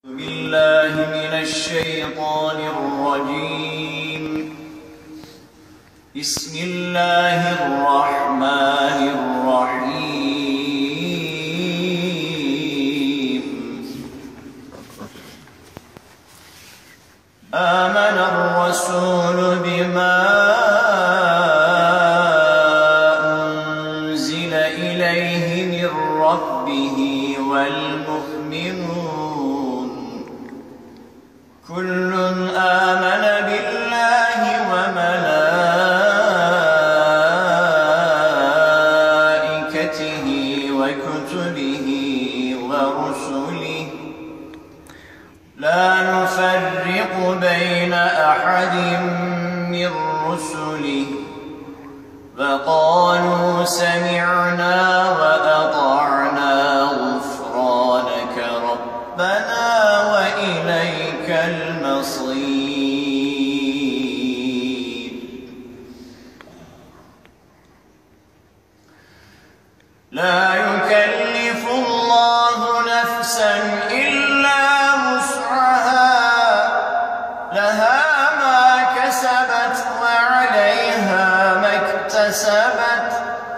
بالله من الشيطان الرجيم. بسم الله الرحمن الرحيم. آمن الرسول بما أنزل إليه من ربه والمؤمنون كل آمن بالله وملائكته وكتبه ورسله لا نفرق بين أحد من رسله وقالوا سمعنا وأطعنا غفرانك ربنا وإليك المصير. لا يكلف الله نفسا إلا وسعها لها ما كسبت وعليها ما اكتسبت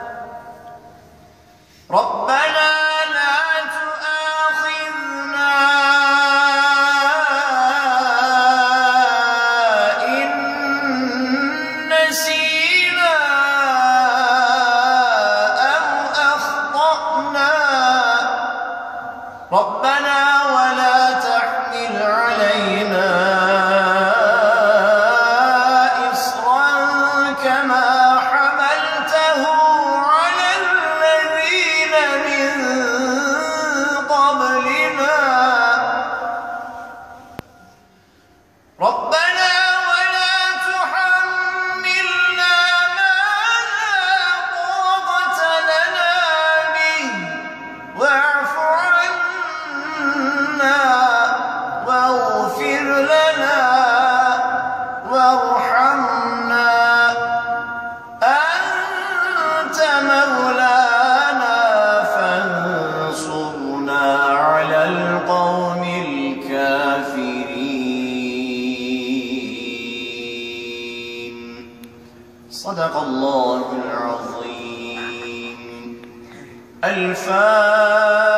ربنا لا تؤاخذنا إن نسينا أو أخطأنا ربنا ولا تحمل علينا إصرا كما حملته على الذين من قبلنا ربنا ولا تحملنا ما لا طاقة لنا به واعف عنا واغفر لنا وارحمنا أنت مولانا فانصرنا على القوم الكافرين. صدق الله العظيم. الفاتحة.